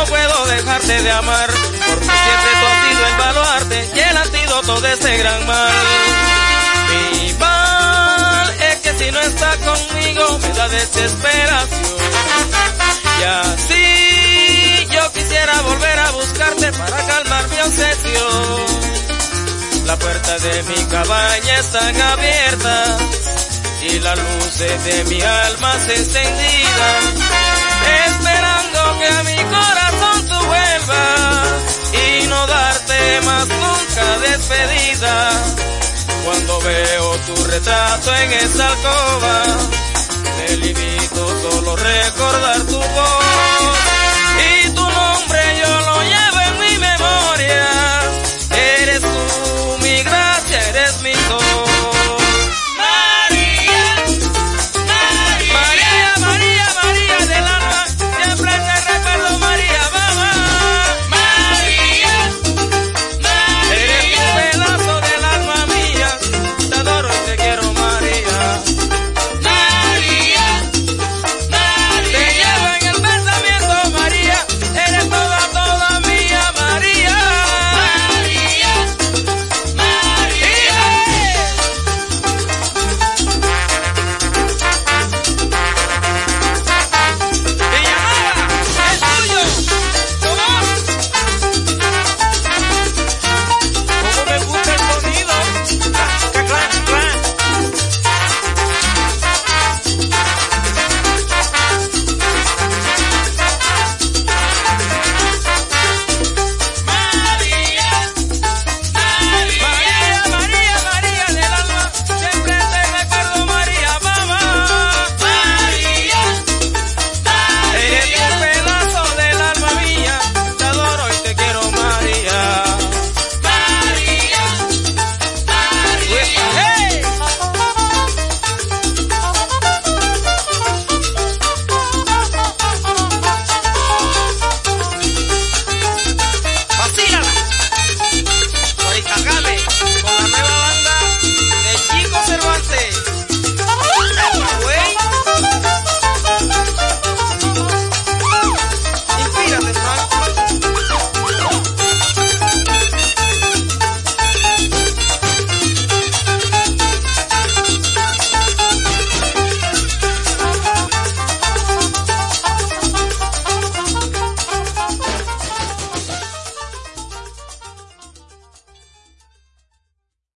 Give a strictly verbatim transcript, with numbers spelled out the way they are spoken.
no puedo dejarte de amar, porque siempre tú has sido el baluarte y el antídoto de ese gran mal. Mi mal es que si no estás conmigo me da desesperación, y así yo quisiera volver a buscarte para calmar mi obsesión. Las puertas de mi cabaña están abiertas y las luces de mi alma se encendidas, esperando que a mi corazón tú vuelvas y no darte más nunca despedida. Cuando veo tu retrato en esa alcoba, me limito solo a recordar tu voz.